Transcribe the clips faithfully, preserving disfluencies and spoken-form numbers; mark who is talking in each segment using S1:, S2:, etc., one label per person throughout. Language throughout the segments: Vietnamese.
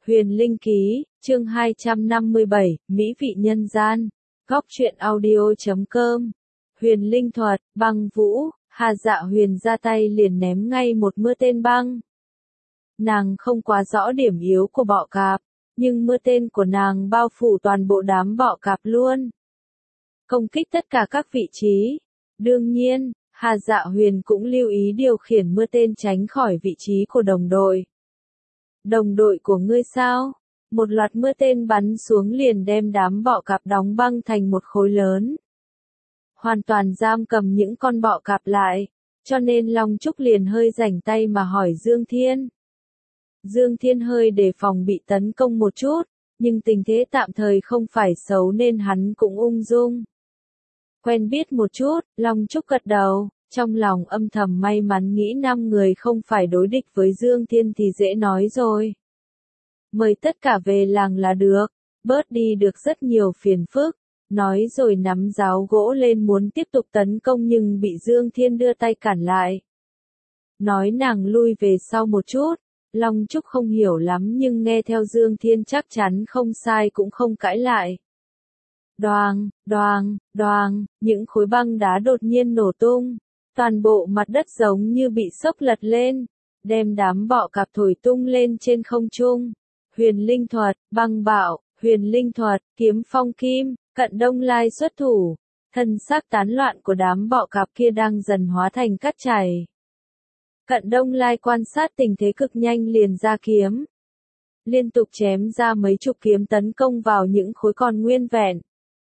S1: Huyền Linh Ký, chương hai trăm năm mươi bảy, Mỹ vị nhân gian. Góc truyện audio chấm com. Huyền Linh thuật, băng vũ, Hà Dạ Huyền ra tay liền ném ngay một mưa tên băng. Nàng không quá rõ điểm yếu của bọ cạp, nhưng mưa tên của nàng bao phủ toàn bộ đám bọ cạp luôn. Công kích tất cả các vị trí. Đương nhiên, Hà Dạ Huyền cũng lưu ý điều khiển mưa tên tránh khỏi vị trí của đồng đội. Đồng đội của ngươi sao? Một loạt mưa tên bắn xuống liền đem đám bọ cạp đóng băng thành một khối lớn. Hoàn toàn giam cầm những con bọ cạp lại, cho nên Long Trúc liền hơi rảnh tay mà hỏi Dương Thiên. Dương Thiên hơi đề phòng bị tấn công một chút, nhưng tình thế tạm thời không phải xấu nên hắn cũng ung dung. Quen biết một chút, Long Trúc gật đầu. Trong lòng âm thầm may mắn nghĩ năm người không phải đối địch với Dương Thiên thì dễ nói rồi. Mời tất cả về làng là được, bớt đi được rất nhiều phiền phức, nói rồi nắm giáo gỗ lên muốn tiếp tục tấn công nhưng bị Dương Thiên đưa tay cản lại. Nói nàng lui về sau một chút, Long Trúc không hiểu lắm nhưng nghe theo Dương Thiên chắc chắn không sai cũng không cãi lại. Đoàng, đoàng, đoàng, những khối băng đá đột nhiên nổ tung. Toàn bộ mặt đất giống như bị sốc lật lên, đem đám bọ cạp thổi tung lên trên không trung. Huyền Linh thuật, băng bạo, Huyền Linh thuật, kiếm phong kim, Cận Đông Lai xuất thủ. Thân xác tán loạn của đám bọ cạp kia đang dần hóa thành cát chảy. Cận Đông Lai quan sát tình thế cực nhanh liền ra kiếm. Liên tục chém ra mấy chục kiếm tấn công vào những khối còn nguyên vẹn.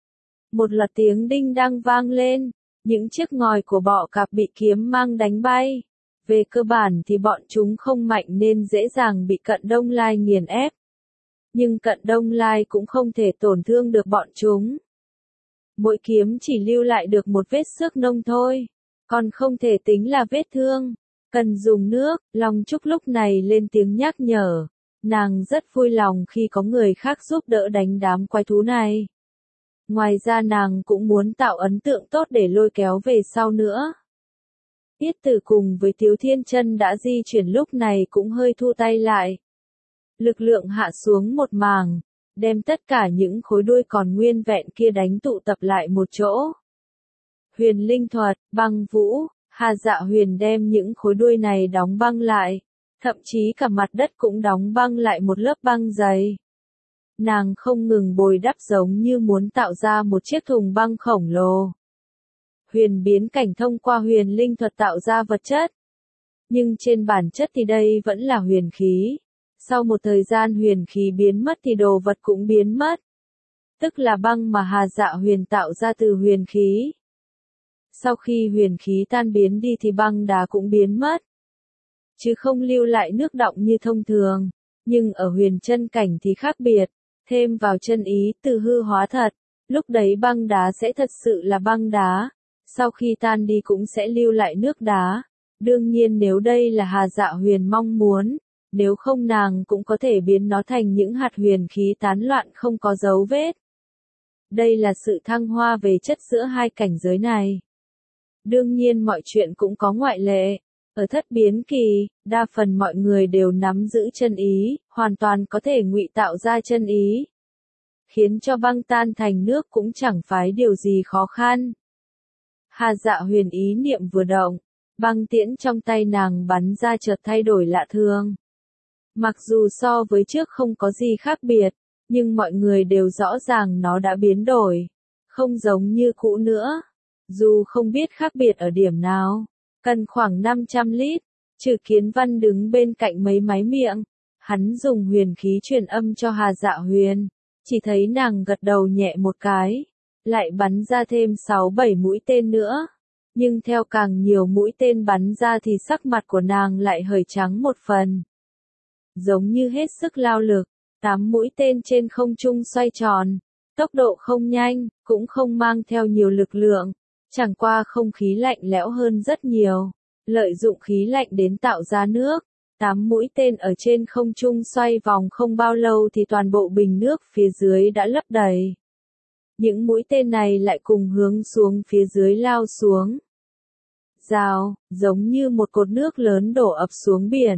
S1: Một loạt tiếng đinh đang vang lên. Những chiếc ngòi của bọ cạp bị kiếm mang đánh bay. Về cơ bản thì bọn chúng không mạnh nên dễ dàng bị Cận Đông Lai nghiền ép. Nhưng Cận Đông Lai cũng không thể tổn thương được bọn chúng. Mỗi kiếm chỉ lưu lại được một vết xước nông thôi. Còn không thể tính là vết thương. Cần dùng nước, Long Trúc lúc này lên tiếng nhắc nhở. Nàng rất vui lòng khi có người khác giúp đỡ đánh đám quái thú này. Ngoài ra nàng cũng muốn tạo ấn tượng tốt để lôi kéo về sau nữa. Tiết Tử cùng với Tiếu Thiên Chân đã di chuyển lúc này cũng hơi thu tay lại. Lực lượng hạ xuống một mảng, đem tất cả những khối đuôi còn nguyên vẹn kia đánh tụ tập lại một chỗ. Huyền Linh thuật, băng vũ, Hà Dạ Huyền đem những khối đuôi này đóng băng lại, thậm chí cả mặt đất cũng đóng băng lại một lớp băng dày. Nàng không ngừng bồi đắp giống như muốn tạo ra một chiếc thùng băng khổng lồ. Huyền biến cảnh thông qua huyền linh thuật tạo ra vật chất. Nhưng trên bản chất thì đây vẫn là huyền khí. Sau một thời gian huyền khí biến mất thì đồ vật cũng biến mất. Tức là băng mà Hà Dạ Huyền tạo ra từ huyền khí. Sau khi huyền khí tan biến đi thì băng đá cũng biến mất. Chứ không lưu lại nước đọng như thông thường. Nhưng ở huyền chân cảnh thì khác biệt. Thêm vào chân ý từ hư hóa thật, lúc đấy băng đá sẽ thật sự là băng đá, sau khi tan đi cũng sẽ lưu lại nước đá. Đương nhiên nếu đây là Hà Dạ Huyền mong muốn, nếu không nàng cũng có thể biến nó thành những hạt huyền khí tán loạn không có dấu vết. Đây là sự thăng hoa về chất giữa hai cảnh giới này. Đương nhiên mọi chuyện cũng có ngoại lệ. Ở thất biến kỳ, đa phần mọi người đều nắm giữ chân ý, hoàn toàn có thể ngụy tạo ra chân ý. Khiến cho băng tan thành nước cũng chẳng phải điều gì khó khăn. Hà Dạ Huyền ý niệm vừa động, băng tiễn trong tay nàng bắn ra chợt thay đổi lạ thường. Mặc dù so với trước không có gì khác biệt, nhưng mọi người đều rõ ràng nó đã biến đổi, không giống như cũ nữa. Dù không biết khác biệt ở điểm nào. Cần khoảng năm trăm lít, Trừ Kiến Văn đứng bên cạnh mấy máy miệng, hắn dùng huyền khí truyền âm cho Hà Dạ Huyền, chỉ thấy nàng gật đầu nhẹ một cái, lại bắn ra thêm sáu bảy mũi tên nữa, nhưng theo càng nhiều mũi tên bắn ra thì sắc mặt của nàng lại hơi trắng một phần. Giống như hết sức lao lực, tám mũi tên trên không trung xoay tròn, tốc độ không nhanh, cũng không mang theo nhiều lực lượng. Chẳng qua không khí lạnh lẽo hơn rất nhiều, lợi dụng khí lạnh đến tạo ra nước, tám mũi tên ở trên không trung xoay vòng không bao lâu thì toàn bộ bình nước phía dưới đã lấp đầy. Những mũi tên này lại cùng hướng xuống phía dưới lao xuống. Rào, giống như một cột nước lớn đổ ập xuống biển,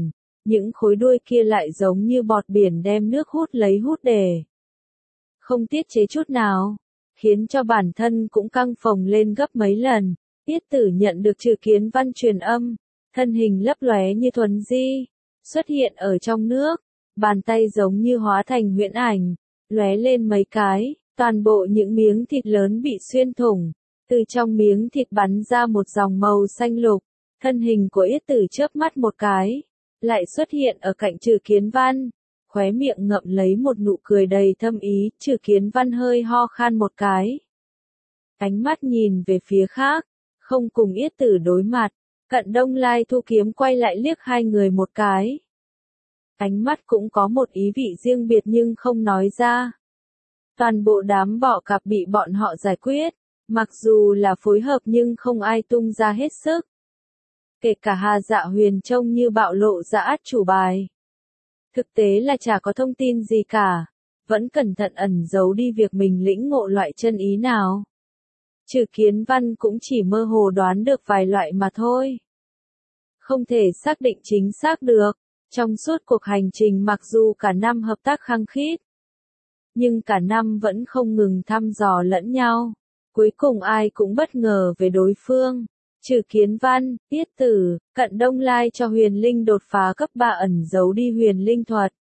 S1: những khối đuôi kia lại giống như bọt biển đem nước hút lấy hút để. Không tiết chế chút nào, khiến cho bản thân cũng căng phồng lên gấp mấy lần. Tiết Tử nhận được Trừ Kiến Văn truyền âm, thân hình lấp lóe như thuấn di, xuất hiện ở trong nước, bàn tay giống như hóa thành huyễn ảnh, lóe lên mấy cái, toàn bộ những miếng thịt lớn bị xuyên thủng, từ trong miếng thịt bắn ra một dòng màu xanh lục, thân hình của Yết Tử chớp mắt một cái, lại xuất hiện ở cạnh Trừ Kiến Văn, khóe miệng ngậm lấy một nụ cười đầy thâm ý. Trừ Kiến Văn hơi ho khan một cái, ánh mắt nhìn về phía khác, không cùng Yết Tử đối mặt. Cận Đông Lai thu kiếm quay lại liếc hai người một cái, ánh mắt cũng có một ý vị riêng biệt nhưng không nói ra. Toàn bộ đám bọ cạp bị bọn họ giải quyết, mặc dù là phối hợp nhưng không ai tung ra hết sức. Kể cả Hà Dạ Huyền trông như bạo lộ ra át chủ bài. Thực tế là chả có thông tin gì cả, vẫn cẩn thận ẩn giấu đi việc mình lĩnh ngộ loại chân ý nào. Trừ Kiến Văn cũng chỉ mơ hồ đoán được vài loại mà thôi. Không thể xác định chính xác được. Trong suốt cuộc hành trình mặc dù cả năm hợp tác khăng khít, nhưng cả năm vẫn không ngừng thăm dò lẫn nhau. Cuối cùng ai cũng bất ngờ về đối phương. Trừ Kiến Văn, Tiết Tử, Cận Đông Lai cho Huyền Linh đột phá cấp ba ẩn giấu đi huyền linh thuật.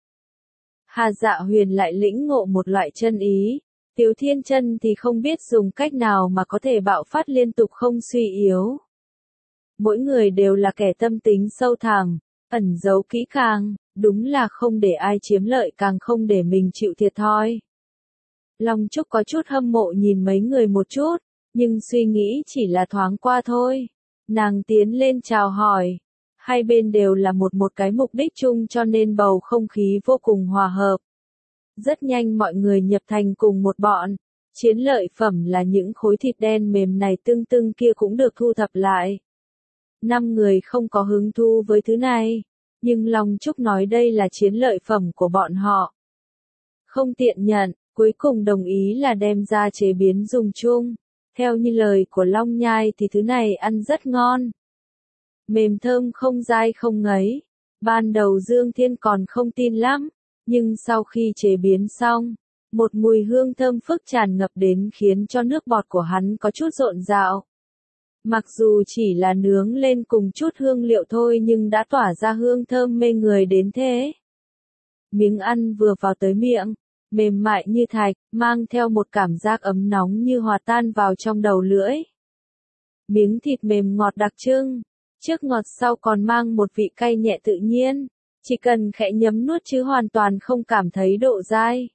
S1: Hà Dạ Huyền lại lĩnh ngộ một loại chân ý. Tiếu Thiên Chân thì không biết dùng cách nào mà có thể bạo phát liên tục không suy yếu. Mỗi người đều là kẻ tâm tính sâu thẳm, ẩn giấu kỹ càng, đúng là không để ai chiếm lợi càng không để mình chịu thiệt thòi. Long Trúc có chút hâm mộ nhìn mấy người một chút, nhưng suy nghĩ chỉ là thoáng qua thôi. Nàng tiến lên chào hỏi. Hai bên đều là một một cái mục đích chung cho nên bầu không khí vô cùng hòa hợp. Rất nhanh mọi người nhập thành cùng một bọn. Chiến lợi phẩm là những khối thịt đen mềm này tưng tưng kia cũng được thu thập lại. Năm người không có hứng thú với thứ này, nhưng Long Trúc nói đây là chiến lợi phẩm của bọn họ. Không tiện nhận, cuối cùng đồng ý là đem ra chế biến dùng chung. Theo như lời của Long Nhai thì thứ này ăn rất ngon. Mềm thơm không dai không ngấy. Ban đầu Dương Thiên còn không tin lắm, nhưng sau khi chế biến xong, một mùi hương thơm phức tràn ngập đến khiến cho nước bọt của hắn có chút rộn rạo. Mặc dù chỉ là nướng lên cùng chút hương liệu thôi nhưng đã tỏa ra hương thơm mê người đến thế. Miếng ăn vừa vào tới miệng, mềm mại như thạch, mang theo một cảm giác ấm nóng như hòa tan vào trong đầu lưỡi. Miếng thịt mềm ngọt đặc trưng, trước ngọt sau còn mang một vị cay nhẹ tự nhiên, chỉ cần khẽ nhấm nuốt chứ hoàn toàn không cảm thấy độ dai.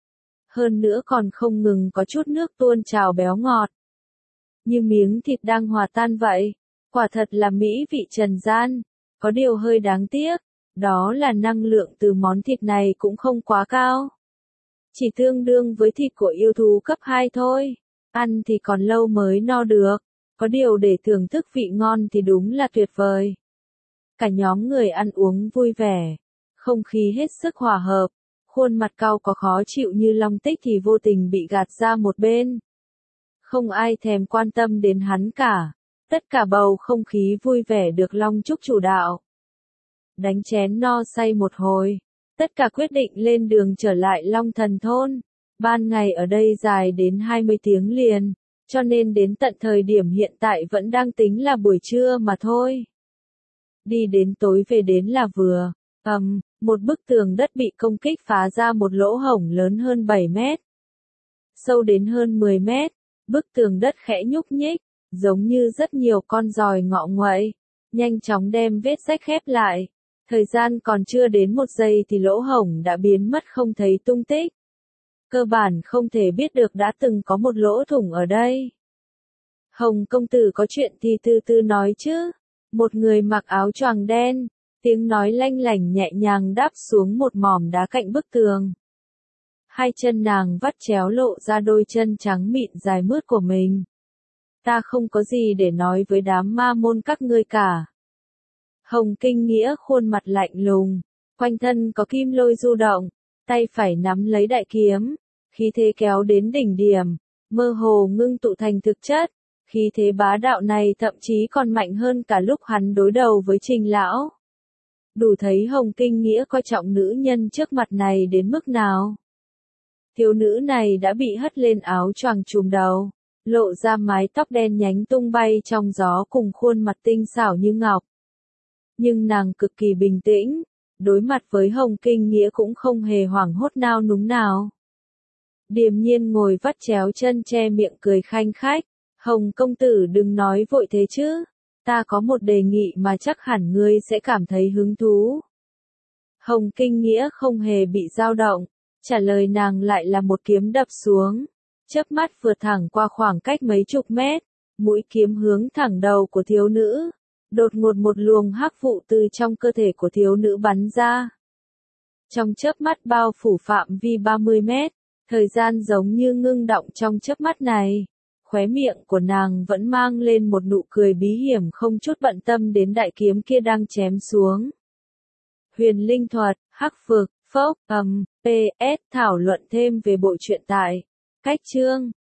S1: Hơn nữa còn không ngừng có chút nước tuôn trào béo ngọt. Như miếng thịt đang hòa tan vậy, quả thật là mỹ vị trần gian, có điều hơi đáng tiếc, đó là năng lượng từ món thịt này cũng không quá cao. Chỉ tương đương với thịt của yêu thú cấp hai thôi, ăn thì còn lâu mới no được, có điều để thưởng thức vị ngon thì đúng là tuyệt vời. Cả nhóm người ăn uống vui vẻ, không khí hết sức hòa hợp, khuôn mặt cau có khó chịu như Long Tích thì vô tình bị gạt ra một bên. Không ai thèm quan tâm đến hắn cả, tất cả bầu không khí vui vẻ được Long Trúc chủ đạo. Đánh chén no say một hồi, tất cả quyết định lên đường trở lại Long Thần Thôn. Ban ngày ở đây dài đến hai mươi tiếng liền, cho nên đến tận thời điểm hiện tại vẫn đang tính là buổi trưa mà thôi. Đi đến tối về đến là vừa, ầm, um, một bức tường đất bị công kích phá ra một lỗ hổng lớn hơn bảy mét, sâu đến hơn mười mét. Bức tường đất khẽ nhúc nhích, giống như rất nhiều con giòi ngọ nguậy, nhanh chóng đem vết rách khép lại. Thời gian còn chưa đến một giây thì lỗ hổng đã biến mất không thấy tung tích. Cơ bản không thể biết được đã từng có một lỗ thủng ở đây. Hồng công tử có chuyện thì từ từ nói chứ. Một người mặc áo choàng đen, tiếng nói lanh lảnh nhẹ nhàng đáp xuống một mỏm đá cạnh bức tường. Hai chân nàng vắt chéo lộ ra đôi chân trắng mịn dài mướt của mình. Ta không có gì để nói với đám ma môn các ngươi cả. Hồng Kinh Nghĩa khuôn mặt lạnh lùng, quanh thân có kim lôi du động, tay phải nắm lấy đại kiếm, khí thế kéo đến đỉnh điểm, mơ hồ ngưng tụ thành thực chất. Khí thế bá đạo này thậm chí còn mạnh hơn cả lúc hắn đối đầu với Trình lão. đủ thấy Hồng Kinh Nghĩa coi trọng nữ nhân trước mặt này đến mức nào. Thiếu nữ này đã bị hất lên áo choàng trùm đầu, lộ ra mái tóc đen nhánh tung bay trong gió cùng khuôn mặt tinh xảo như ngọc. Nhưng nàng cực kỳ bình tĩnh, đối mặt với Hồng Kinh Nghĩa cũng không hề hoảng hốt nao núng nào. Điềm nhiên ngồi vắt chéo chân che miệng cười khanh khách, Hồng công tử đừng nói vội thế chứ, ta có một đề nghị mà chắc hẳn ngươi sẽ cảm thấy hứng thú. Hồng Kinh Nghĩa không hề bị dao động, trả lời nàng lại là một kiếm đập xuống, chớp mắt vượt thẳng qua khoảng cách mấy chục mét, mũi kiếm hướng thẳng đầu của thiếu nữ. Đột ngột một luồng hắc vụ từ trong cơ thể của thiếu nữ bắn ra. Trong chớp mắt bao phủ phạm vi ba mươi mét, thời gian giống như ngưng động trong chớp mắt này. Khóe miệng của nàng vẫn mang lên một nụ cười bí hiểm không chút bận tâm đến đại kiếm kia đang chém xuống. Huyền linh thuật, hắc vực, phốc, ầm, pê ét thảo luận thêm về bộ truyện tại cách chương.